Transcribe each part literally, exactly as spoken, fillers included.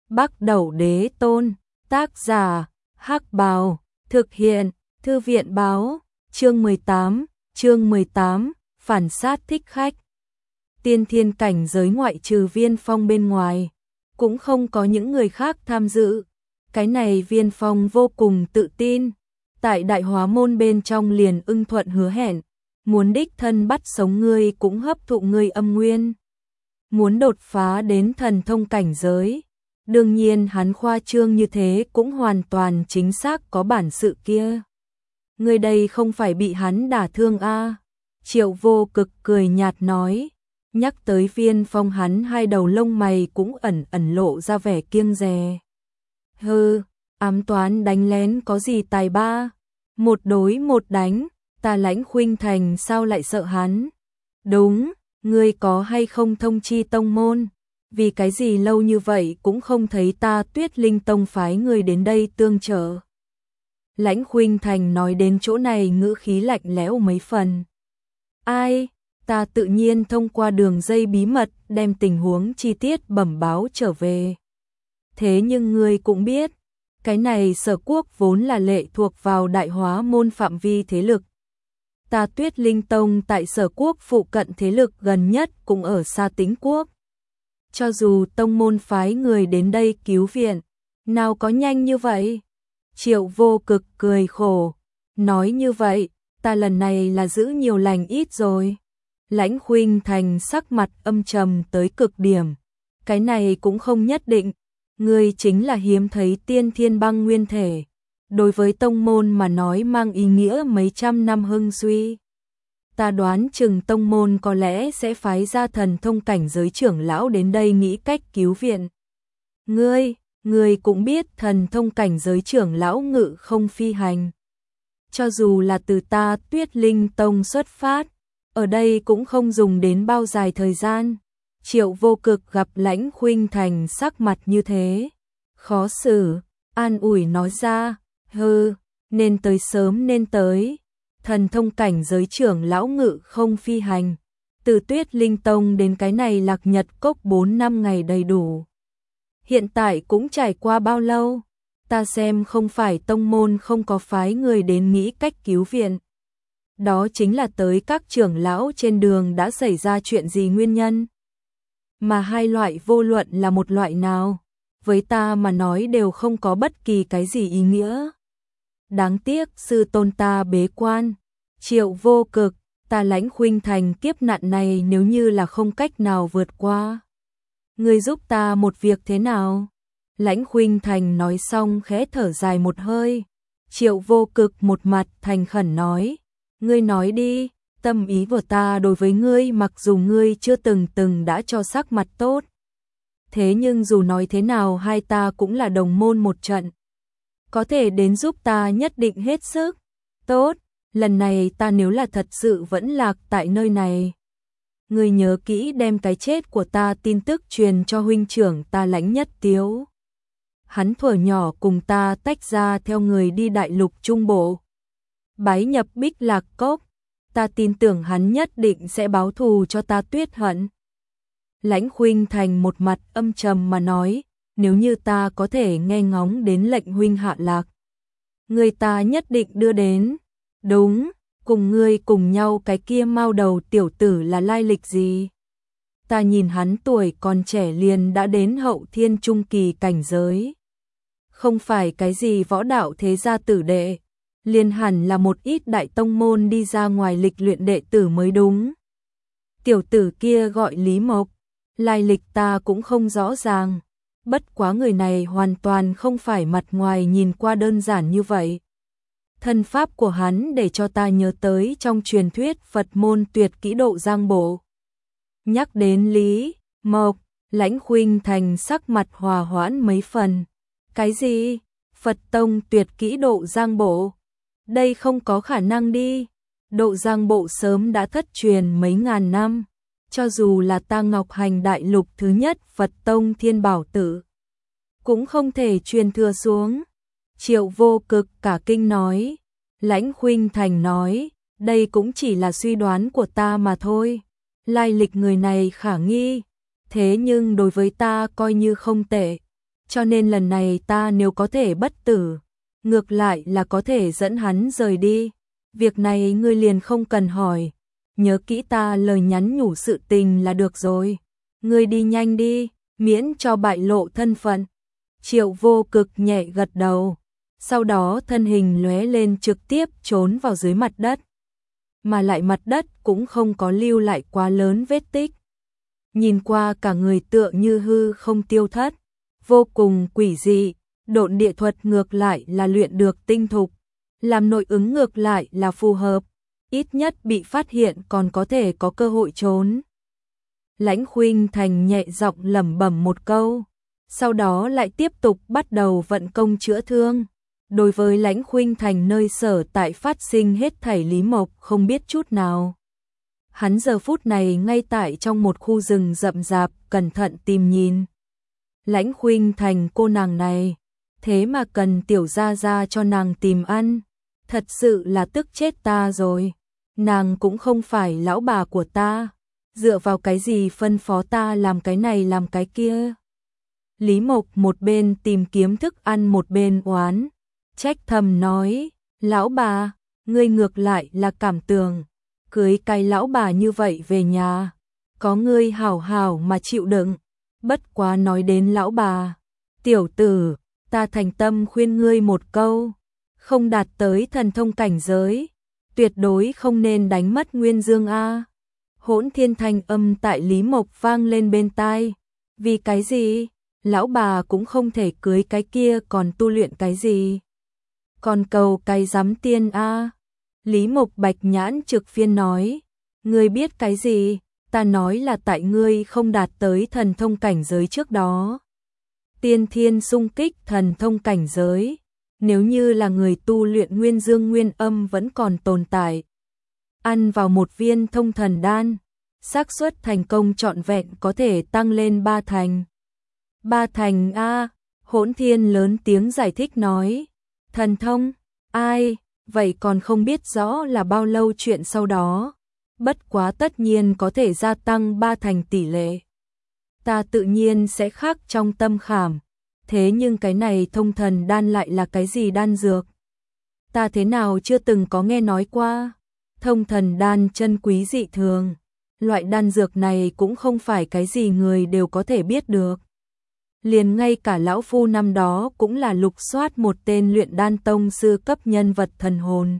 Bắc Đẩu Đế Tôn, tác giả, Hắc Bào, thực hiện, Thư viện báo, chương mười tám, chương mười tám, phản sát thích khách. Tiên thiên cảnh giới ngoại trừ Viên Phong bên ngoài, cũng không có những người khác tham dự. Cái này Viên Phong vô cùng tự tin, tại Đại Hóa Môn bên trong liền ưng thuận hứa hẹn, muốn đích thân bắt sống ngươi cũng hấp thụ ngươi âm nguyên. Muốn đột phá đến thần thông cảnh giới, đương nhiên hắn khoa trương như thế cũng hoàn toàn chính xác có bản sự kia. Ngươi đây không phải bị hắn đả thương a? À? Triệu Vô Cực cười nhạt nói, nhắc tới Viên Phong hắn hai đầu lông mày cũng ẩn ẩn lộ ra vẻ kiêng dè. Hừ, ám toán đánh lén có gì tài ba, một đối một đánh, ta Lãnh Khuynh Thành sao lại sợ hắn? Đúng, ngươi có hay không thông chi tông môn? Vì cái gì lâu như vậy cũng không thấy ta Tuyết Linh Tông phái người đến đây tương trợ? Lãnh Khuynh Thành nói đến chỗ này ngữ khí lạnh lẽo mấy phần. Ai, ta tự nhiên thông qua đường dây bí mật đem tình huống chi tiết bẩm báo trở về. Thế nhưng ngươi cũng biết, cái này Sở Quốc vốn là lệ thuộc vào Đại Hóa Môn phạm vi thế lực. Ta Tuyết Linh Tông tại Sở Quốc phụ cận thế lực gần nhất cũng ở Sa Tĩnh Quốc. Cho dù tông môn phái người đến đây cứu viện, nào có nhanh như vậy? Triệu Vô Cực cười khổ, nói như vậy, ta lần này là giữ nhiều lành ít rồi. Lãnh Khuynh Thành sắc mặt âm trầm tới cực điểm. Cái này cũng không nhất định, ngươi chính là hiếm thấy tiên thiên băng nguyên thể. Đối với tông môn mà nói mang ý nghĩa mấy trăm năm hưng suy. Ta đoán chừng tông môn có lẽ sẽ phái ra thần thông cảnh giới trưởng lão đến đây nghĩ cách cứu viện. Ngươi, ngươi cũng biết thần thông cảnh giới trưởng lão ngự không phi hành. Cho dù là từ ta Tuyết Linh Tông xuất phát, ở đây cũng không dùng đến bao dài thời gian. Triệu Vô Cực gặp Lãnh Khuynh Thành sắc mặt như thế, khó xử, an ủi nói ra, hừ, nên tới sớm nên tới. Thần thông cảnh giới trưởng lão ngự không phi hành, từ Tuyết Linh Tông đến cái này Lạc Nhật Cốc bốn năm ngày đầy đủ. Hiện tại cũng trải qua bao lâu? Ta xem không phải tông môn không có phái người đến nghĩ cách cứu viện. Đó chính là tới các trưởng lão trên đường đã xảy ra chuyện gì nguyên nhân. Mà hai loại vô luận là một loại nào, với ta mà nói đều không có bất kỳ cái gì ý nghĩa. Đáng tiếc sư tôn ta bế quan. Triệu Vô Cực, ta Lãnh Khuynh Thành kiếp nạn này nếu như là không cách nào vượt qua, ngươi giúp ta một việc thế nào? Lãnh Khuynh Thành nói xong khẽ thở dài một hơi. Triệu Vô Cực một mặt thành khẩn nói, ngươi nói đi, tâm ý của ta đối với ngươi mặc dù ngươi chưa từng từng đã cho sắc mặt tốt. Thế nhưng dù nói thế nào hai ta cũng là đồng môn một trận. Có thể đến giúp ta nhất định hết sức. Tốt, lần này ta nếu là thật sự vẫn lạc tại nơi này, ngươi nhớ kỹ đem cái chết của ta tin tức truyền cho huynh trưởng ta Lãnh Nhất Tiếu. Hắn thuở nhỏ cùng ta tách ra theo người đi đại lục trung bộ, bái nhập Bích Lạc Cốc, ta tin tưởng hắn nhất định sẽ báo thù cho ta Tuyết Hận. Lãnh Khuynh Thành một mặt âm trầm mà nói, nếu như ta có thể nghe ngóng đến lệnh huynh hạ lạc, người ta nhất định đưa đến. Đúng, cùng ngươi cùng nhau cái kia mao đầu tiểu tử là lai lịch gì? Ta nhìn hắn tuổi còn trẻ liền đã đến hậu thiên trung kỳ cảnh giới. Không phải cái gì võ đạo thế gia tử đệ, liền hẳn là một ít đại tông môn đi ra ngoài lịch luyện đệ tử mới đúng. Tiểu tử kia gọi Lý Mộc, lai lịch ta cũng không rõ ràng. Bất quá người này hoàn toàn không phải mặt ngoài nhìn qua đơn giản như vậy. Thân pháp của hắn để cho ta nhớ tới trong truyền thuyết Phật môn tuyệt kỹ độ giang bộ. Nhắc đến Lý Mộc, Lãnh Khuynh Thành sắc mặt hòa hoãn mấy phần. Cái gì? Phật tông tuyệt kỹ độ giang bộ? Đây không có khả năng đi. Độ giang bộ sớm đã thất truyền mấy ngàn năm. Cho dù là ta Ngọc Hành đại lục thứ nhất Phật tông Thiên Bảo Tử, cũng không thể truyền thừa xuống. Triệu Vô Cực cả kinh nói. Lãnh Khuynh Thành nói, đây cũng chỉ là suy đoán của ta mà thôi. Lai lịch người này khả nghi, thế nhưng đối với ta coi như không tệ. cho nên lần này ta nếu có thể bất tử, ngược lại là có thể dẫn hắn rời đi. Việc này ngươi liền không cần hỏi, nhớ kỹ ta lời nhắn nhủ sự tình là được rồi. Ngươi đi nhanh đi, miễn cho bại lộ thân phận. Triệu Vô Cực nhẹ gật đầu, sau đó thân hình lóe lên trực tiếp trốn vào dưới mặt đất. Mà lại mặt đất cũng không có lưu lại quá lớn vết tích. Nhìn qua cả người tựa như hư không tiêu thất, vô cùng quỷ dị. Độn địa thuật ngược lại là luyện được tinh thục, làm nội ứng ngược lại là phù hợp, ít nhất bị phát hiện còn có thể có cơ hội trốn. Lãnh Khuynh Thành nhẹ giọng lẩm bẩm một câu, sau đó lại tiếp tục bắt đầu vận công chữa thương. Đối với Lãnh Khuynh Thành nơi sở tại phát sinh hết thảy Lý Mộc không biết chút nào. Hắn giờ phút này ngay tại trong một khu rừng rậm rạp cẩn thận tìm nhìn. Lãnh Khuynh Thành cô nàng này, thế mà cần tiểu gia gia cho nàng tìm ăn, thật sự là tức chết ta rồi. Nàng cũng không phải lão bà của ta, dựa vào cái gì phân phó ta làm cái này làm cái kia. Lý Mộc một bên tìm kiếm thức ăn một bên oán, trách thầm nói, lão bà, ngươi ngược lại là cảm tưởng, cưới cái lão bà như vậy về nhà, có ngươi hảo hảo mà chịu đựng. Bất quá nói đến lão bà, tiểu tử, ta thành tâm khuyên ngươi một câu, không đạt tới thần thông cảnh giới, tuyệt đối không nên đánh mất Nguyên Dương a. Hỗn Thiên thanh âm tại Lý Mộc vang lên bên tai. Vì cái gì? Lão bà cũng không thể cưới cái kia còn tu luyện cái gì? Còn cầu cái giám tiên a. Lý Mộc bạch nhãn trực phiên nói, ngươi biết cái gì? Ta nói là tại ngươi không đạt tới thần thông cảnh giới trước đó. Tiên thiên xung kích thần thông cảnh giới, nếu như là người tu luyện Nguyên Dương Nguyên Âm vẫn còn tồn tại, ăn vào một viên thông thần đan, xác suất thành công trọn vẹn có thể tăng lên ba thành. Ba thành a. Hỗn Thiên lớn tiếng giải thích nói, thần thông, ai, vậy còn không biết rõ là bao lâu chuyện sau đó. Bất quá tất nhiên có thể gia tăng ba thành tỷ lệ. Ta tự nhiên sẽ khắc trong tâm khảm. Thế nhưng cái này thông thần đan lại là cái gì đan dược? Ta thế nào chưa từng có nghe nói qua. Thông thần đan chân quý dị thường. Loại đan dược này cũng không phải cái gì người đều có thể biết được. Liền ngay cả lão phu năm đó cũng là lục soát một tên luyện đan tông sư cấp nhân vật thần hồn.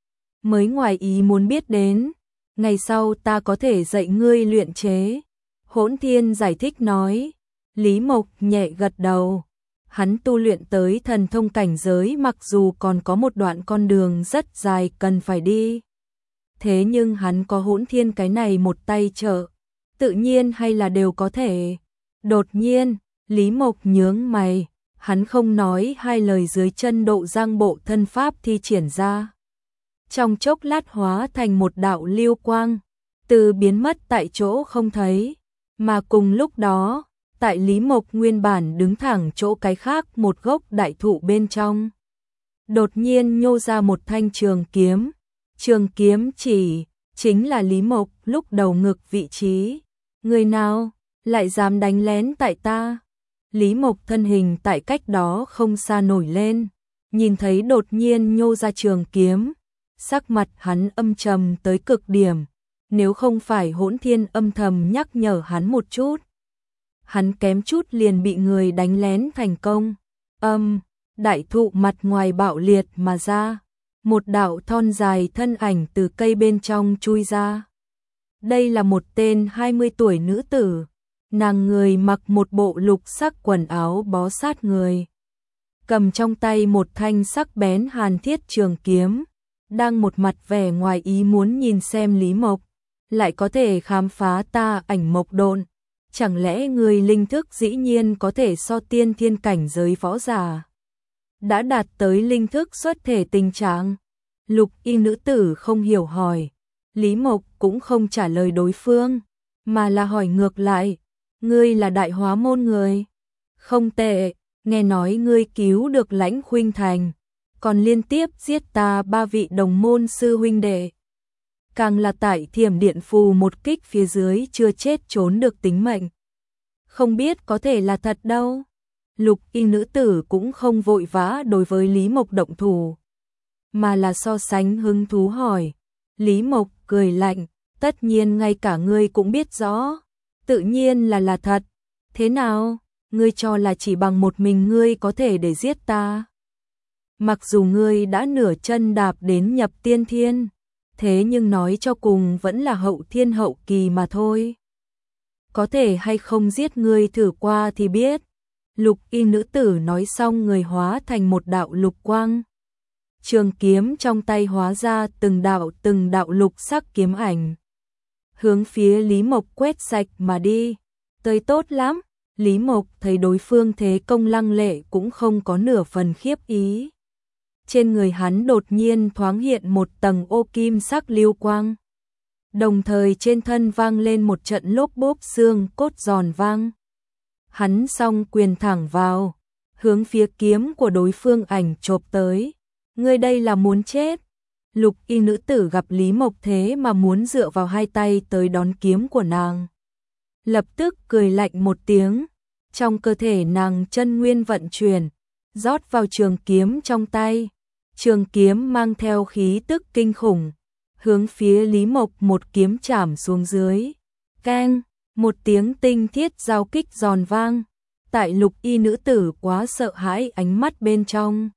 Mới ngoài ý muốn biết đến. Ngày sau ta có thể dạy ngươi luyện chế. Hỗn Thiên giải thích nói. Lý Mộc nhẹ gật đầu. Hắn tu luyện tới thần thông cảnh giới mặc dù còn có một đoạn con đường rất dài cần phải đi. Thế nhưng hắn có Hỗn Thiên cái này một tay trợ, tự nhiên hay là đều có thể. Đột nhiên, Lý Mộc nhướng mày, hắn không nói hai lời dưới chân độ giang bộ thân pháp thi triển ra. Trong chốc lát hóa thành một đạo lưu quang, từ biến mất tại chỗ không thấy, mà cùng lúc đó, tại Lý Mộc nguyên bản đứng thẳng chỗ cái khác một gốc đại thụ bên trong. Đột nhiên nhô ra một thanh trường kiếm, trường kiếm chỉ, chính là Lý Mộc lúc đầu ngực vị trí. Người nào, lại dám đánh lén tại ta? Lý Mộc thân hình tại cách đó không xa nổi lên, nhìn thấy đột nhiên nhô ra trường kiếm. Sắc mặt hắn âm trầm tới cực điểm, nếu không phải Hỗn Thiên âm thầm nhắc nhở hắn một chút, hắn kém chút liền bị người đánh lén thành công. Âm, đại thụ mặt ngoài bạo liệt mà ra, một đạo thon dài thân ảnh từ cây bên trong chui ra. Đây là một tên hai mươi tuổi nữ tử, nàng người mặc một bộ lục sắc quần áo bó sát người, cầm trong tay một thanh sắc bén hàn thiết trường kiếm. Đang một mặt vẻ ngoài ý muốn nhìn xem Lý Mộc, lại có thể khám phá ta ảnh mộc độn. Chẳng lẽ người linh thức dĩ nhiên có thể so tiên thiên cảnh giới võ giả? Đã đạt tới linh thức xuất thể tình trạng. Lục y nữ tử không hiểu hỏi. Lý Mộc cũng không trả lời đối phương, mà là hỏi ngược lại. Ngươi là đại hóa môn người? Không tệ, nghe nói ngươi cứu được Lãnh Khuynh Thành, còn liên tiếp giết ta ba vị đồng môn sư huynh đệ. Càng là tại Thiểm Điện Phù một kích phía dưới chưa chết trốn được tính mệnh. Không biết có thể là thật đâu. Lục y nữ tử cũng không vội vã đối với Lý Mộc động thủ, mà là so sánh hứng thú hỏi. Lý Mộc cười lạnh, tất nhiên ngay cả ngươi cũng biết rõ, tự nhiên là là thật. Thế nào, ngươi cho là chỉ bằng một mình ngươi có thể để giết ta? Mặc dù ngươi đã nửa chân đạp đến nhập tiên thiên, thế nhưng nói cho cùng vẫn là hậu thiên hậu kỳ mà thôi. Có thể hay không giết ngươi thử qua thì biết. Lục y nữ tử nói xong người hóa thành một đạo lục quang. Trường kiếm trong tay hóa ra từng đạo từng đạo lục sắc kiếm ảnh. Hướng phía Lý Mộc quét sạch mà đi. Tới tốt lắm. Lý Mộc thấy đối phương thế công lăng lệ cũng không có nửa phần khiếp ý. Trên người hắn đột nhiên thoáng hiện một tầng ô kim sắc lưu quang. Đồng thời trên thân vang lên một trận lốp bốp xương cốt giòn vang. Hắn song quyền thẳng vào, hướng phía kiếm của đối phương ảnh chộp tới. Ngươi đây là muốn chết. Lục y nữ tử gặp Lý Mộc thế mà muốn dựa vào hai tay tới đón kiếm của nàng. Lập tức cười lạnh một tiếng, trong cơ thể nàng chân nguyên vận chuyển, rót vào trường kiếm trong tay. Trường kiếm mang theo khí tức kinh khủng, hướng phía Lý Mộc một kiếm chảm xuống dưới. Keng, một tiếng tinh thiết giao kích giòn vang, tại lục y nữ tử quá sợ hãi ánh mắt bên trong.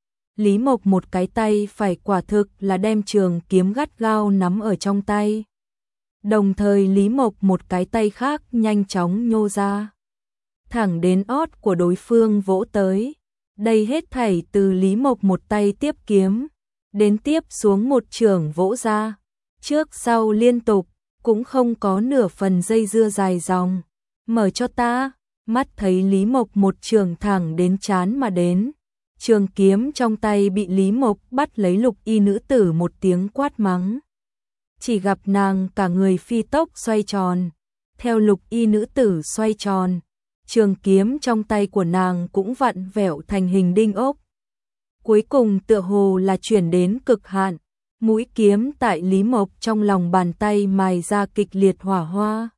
Lý Mộc một cái tay phải quả thực là đem trường kiếm gắt gao nắm ở trong tay. Đồng thời Lý Mộc một cái tay khác nhanh chóng nhô ra, thẳng đến ót của đối phương vỗ tới. Đây hết thảy từ Lý Mộc một tay tiếp kiếm, đến tiếp xuống một chưởng vỗ ra, trước sau liên tục, cũng không có nửa phần dây dưa dài dòng. Mở cho ta. Mắt thấy Lý Mộc một chưởng thẳng đến trán mà đến. Trường kiếm trong tay bị Lý Mộc bắt lấy, lục y nữ tử một tiếng quát mắng. Chỉ gặp nàng cả người phi tốc xoay tròn. Theo lục y nữ tử xoay tròn, trường kiếm trong tay của nàng cũng vặn vẹo thành hình đinh ốc. Cuối cùng tựa hồ là chuyển đến cực hạn, mũi kiếm tại Lý Mộc trong lòng bàn tay mài ra kịch liệt hỏa hoa.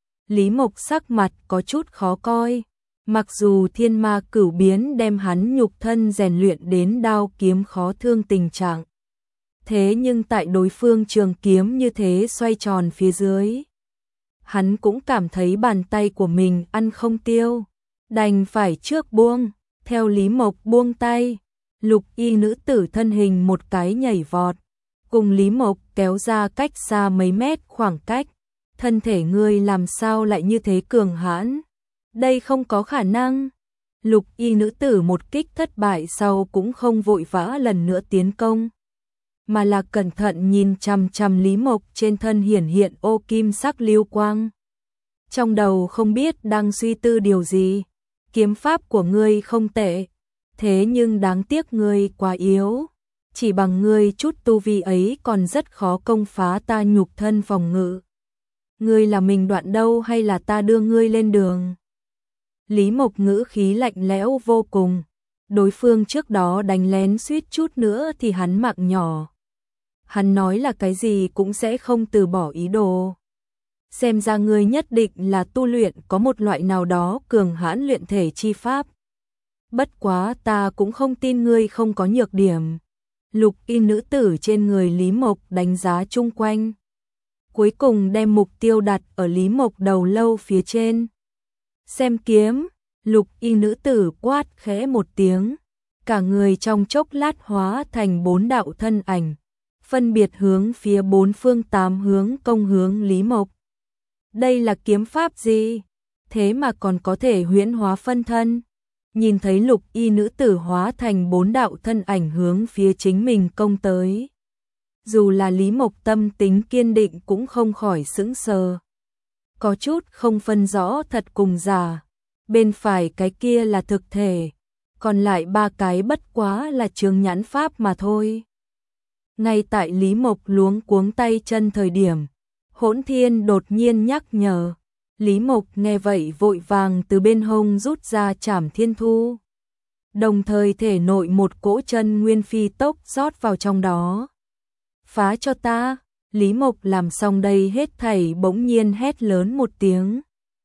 Lý Mộc sắc mặt có chút khó coi, mặc dù thiên ma cửu biến đem hắn nhục thân rèn luyện đến đao kiếm khó thương tình trạng. Thế nhưng tại đối phương trường kiếm như thế xoay tròn phía dưới, hắn cũng cảm thấy bàn tay của mình ăn không tiêu, đành phải trước buông. Theo Lý Mộc buông tay, lục y nữ tử thân hình một cái nhảy vọt, cùng Lý Mộc kéo ra cách xa mấy mét khoảng cách. Thân thể ngươi làm sao lại như thế cường hãn? Đây không có khả năng. Lục y nữ tử một kích thất bại sau cũng không vội vã lần nữa tiến công, mà là cẩn thận nhìn chằm chằm Lý Mộc trên thân hiển hiện ô kim sắc lưu quang. Trong đầu không biết đang suy tư điều gì. Kiếm pháp của ngươi không tệ, thế nhưng đáng tiếc ngươi quá yếu. Chỉ bằng ngươi chút tu vi ấy còn rất khó công phá ta nhục thân phòng ngự. Ngươi là mình đoạn đâu hay là ta đưa ngươi lên đường? Lý Mộc ngữ khí lạnh lẽo vô cùng. Đối phương trước đó đánh lén suýt chút nữa thì hắn mạng nhỏ. Hắn nói là cái gì cũng sẽ không từ bỏ ý đồ. Xem ra ngươi nhất định là tu luyện có một loại nào đó cường hãn luyện thể chi pháp. Bất quá ta cũng không tin ngươi không có nhược điểm. Lục y nữ tử trên người Lý Mộc đánh giá chung quanh, cuối cùng đem mục tiêu đặt ở Lý Mộc đầu lâu phía trên. Xem kiếm. Lục y nữ tử quát khẽ một tiếng, cả người trong chốc lát hóa thành bốn đạo thân ảnh, phân biệt hướng phía bốn phương tám hướng công hướng Lý Mộc. Đây là kiếm pháp gì? Thế mà còn có thể huyễn hóa phân thân. Nhìn thấy lục y nữ tử hóa thành bốn đạo thân ảnh hướng phía chính mình công tới, dù là Lý Mộc tâm tính kiên định cũng không khỏi sững sờ, có chút không phân rõ thật cùng giả. Bên phải cái kia là thực thể, còn lại ba cái bất quá là chướng nhãn pháp mà thôi. Ngay tại Lý Mộc luống cuống tay chân thời điểm, Hỗn Thiên đột nhiên nhắc nhở. Lý Mộc nghe vậy vội vàng từ bên hông rút ra Trảm Thiên Thu, đồng thời thể nội một cỗ chân nguyên phi tốc rót vào trong đó. Phá cho ta. Lý Mộc làm xong đây hết thảy bỗng nhiên hét lớn một tiếng,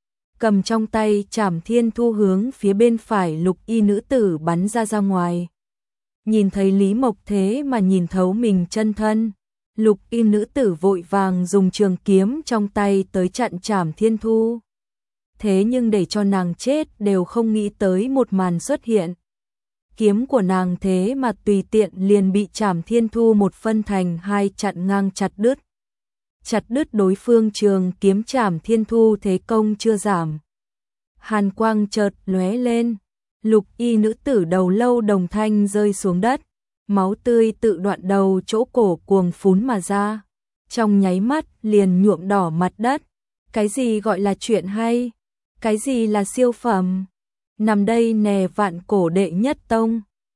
cầm trong tay Trảm Thiên Thu hướng phía bên phải Lục Y nữ tử bắn ra ra ngoài. Nhìn thấy Lý Mộc thế mà nhìn thấu mình chân thân, Lục Y nữ tử vội vàng dùng trường kiếm trong tay tới chặn Trảm Thiên Thu. Thế nhưng để cho nàng chết đều không nghĩ tới một màn xuất hiện. Kiếm của nàng thế mà tùy tiện liền bị Trảm Thiên Thu một phân thành hai, chặn ngang chặt đứt. Chặt đứt đối phương trường kiếm. Trảm Thiên Thu thế công chưa giảm. Hàn quang chợt lóe lên, Lục Y nữ tử đầu lâu đồng thanh rơi xuống đất, máu tươi tự đoạn đầu chỗ cổ cuồng phún mà ra, trong nháy mắt liền nhuộm đỏ mặt đất. Cái gì gọi là chuyện hay? Cái gì là siêu phẩm? Nằm đây nè vạn cổ đệ nhất tông.